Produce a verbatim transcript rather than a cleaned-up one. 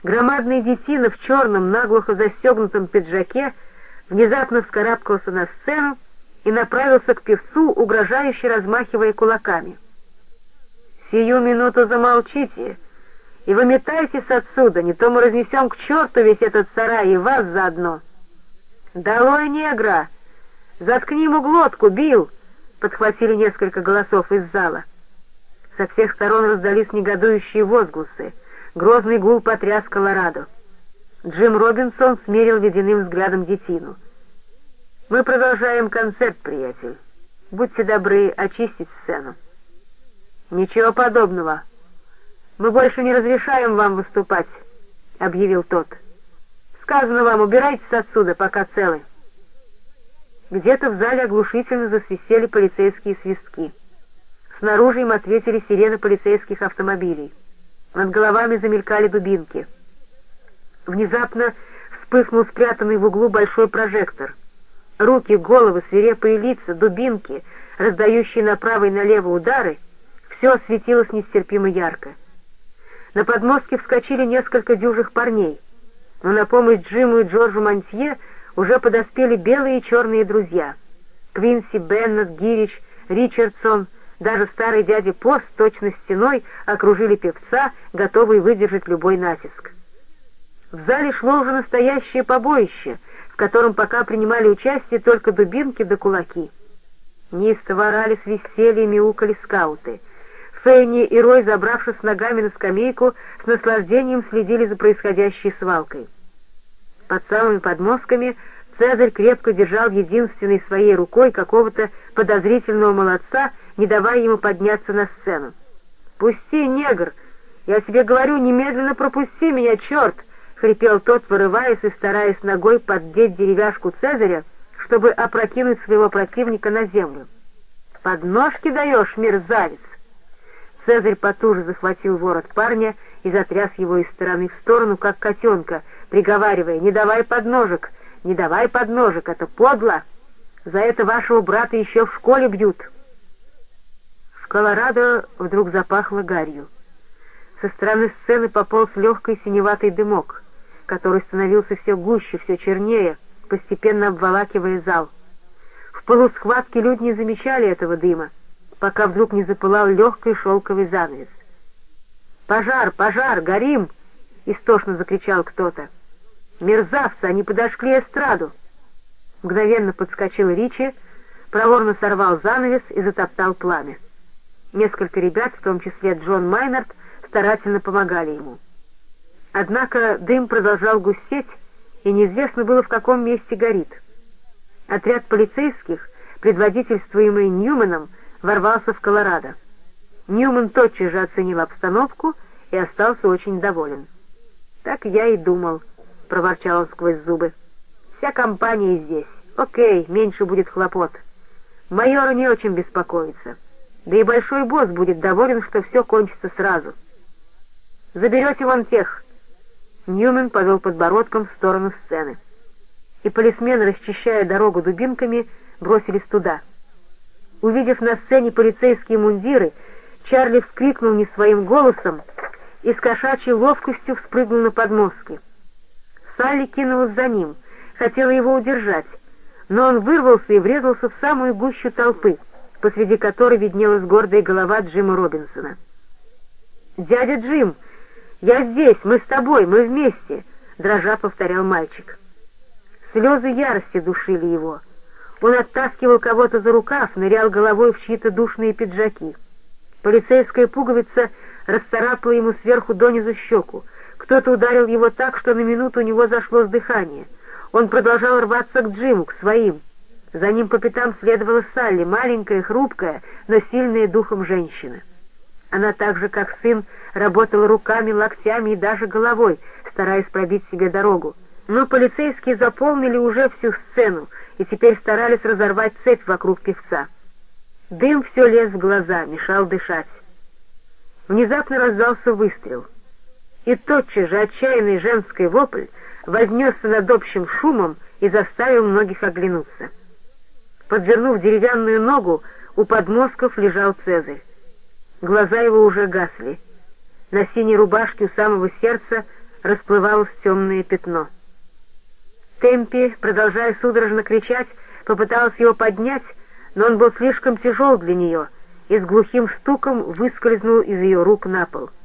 Громадный детина в черном, наглухо застегнутом пиджаке внезапно вскарабкался на сцену и направился к певцу, угрожающе размахивая кулаками. «Сию минуту замолчите и выметайтесь отсюда, не то мы разнесем к черту весь этот сарай и вас заодно!» «Долой негра! Заткни ему глотку, Билл!» — подхватили несколько голосов из зала. Со всех сторон раздались негодующие возгласы. Грозный гул потряс Колорадо. Джим Робинсон смерил ледяным взглядом детину. «Мы продолжаем концерт, приятель. Будьте добры очистить сцену». «Ничего подобного. Мы больше не разрешаем вам выступать», — объявил тот. «Сказано вам, убирайтесь отсюда, пока целы». Где-то в зале оглушительно засвистели полицейские свистки. Снаружи им ответили сирены полицейских автомобилей. Над головами замелькали дубинки. Внезапно вспыхнул спрятанный в углу большой прожектор. Руки, головы, свирепые лица, дубинки, раздающие направо и налево удары — все осветилось нестерпимо ярко. На подмостке вскочили несколько дюжих парней, но на помощь Джиму и Джорджу Монтье уже подоспели белые и черные друзья. Квинси, Беннет, Гирич, Ричардсон, даже старый дядя Пост точно стеной окружили певца, готовые выдержать любой натиск. В зале шло уже настоящее побоище, в котором пока принимали участие только дубинки да кулаки. Неистово орали, свистели и мяукали скауты. Фенни и Рой, забравшись ногами на скамейку, с наслаждением следили за происходящей свалкой. Под самыми подмостками Цезарь крепко держал единственной своей рукой какого-то подозрительного молодца, не давая ему подняться на сцену. «Пусти, негр! Я тебе говорю, немедленно пропусти меня, черт!» — хрипел тот, вырываясь и стараясь ногой поддеть деревяшку Цезаря, чтобы опрокинуть своего противника на землю. «Подножки даешь, мерзавец!» Цезарь потуже захватил ворот парня и затряс его из стороны в сторону, как котенка, приговаривая: «Не давай подножек, не давай подножек, это подло! За это вашего брата еще в школе бьют!» В Колорадо вдруг запахло гарью. Со стороны сцены пополз легкий синеватый дымок, который становился все гуще, все чернее, постепенно обволакивая зал. В пылу схватки люди не замечали этого дыма, пока вдруг не запылал легкий шелковый занавес. «Пожар! Пожар! Горим!» — истошно закричал кто-то. «Мерзавцы! Они подожгли эстраду!» Мгновенно подскочил Ричи, проворно сорвал занавес и затоптал пламя. Несколько ребят, в том числе Джон Майнард, старательно помогали ему. Однако дым продолжал густеть, и неизвестно было, в каком месте горит. Отряд полицейских, предводительствуемый Ньюманом, ворвался в Колорадо. Ньюман тотчас же оценил обстановку и остался очень доволен. «Так я и думал», — проворчал он сквозь зубы. «Вся компания здесь. Окей, меньше будет хлопот. Майор не очень беспокоится. Да и большой босс будет доволен, что все кончится сразу. Заберете вон тех». Ньюман повел подбородком в сторону сцены. И полисмены, расчищая дорогу дубинками, бросились туда. Увидев на сцене полицейские мундиры, Чарли вскрикнул не своим голосом и с кошачьей ловкостью вспрыгнул на подмостки. Салли кинулась за ним, хотела его удержать, но он вырвался и врезался в самую гущу толпы, посреди которой виднелась гордая голова Джима Робинсона. «Дядя Джим, я здесь, мы с тобой, мы вместе!» — дрожа повторял мальчик. Слезы ярости душили его. Он оттаскивал кого-то за рукав, нырял головой в чьи-то душные пиджаки. Полицейская пуговица расцарапала ему сверху донизу щеку. Кто-то ударил его так, что на минуту у него зашло с дыхания. Он продолжал рваться к Джиму, к своим. За ним по пятам следовала Салли, маленькая, хрупкая, но сильная духом женщина. Она так же, как сын, работала руками, локтями и даже головой, стараясь пробить себе дорогу. Но полицейские заполнили уже всю сцену и теперь старались разорвать цепь вокруг певца. Дым все лез в глаза, мешал дышать. Внезапно раздался выстрел, и тотчас же отчаянный женский вопль вознесся над общим шумом и заставил многих оглянуться. Подвернув деревянную ногу, у подмостков лежал Цезарь. Глаза его уже гасли. На синей рубашке у самого сердца расплывалось темное пятно. Темпи, продолжая судорожно кричать, попыталась его поднять, но он был слишком тяжел для нее и с глухим стуком выскользнул из ее рук на пол.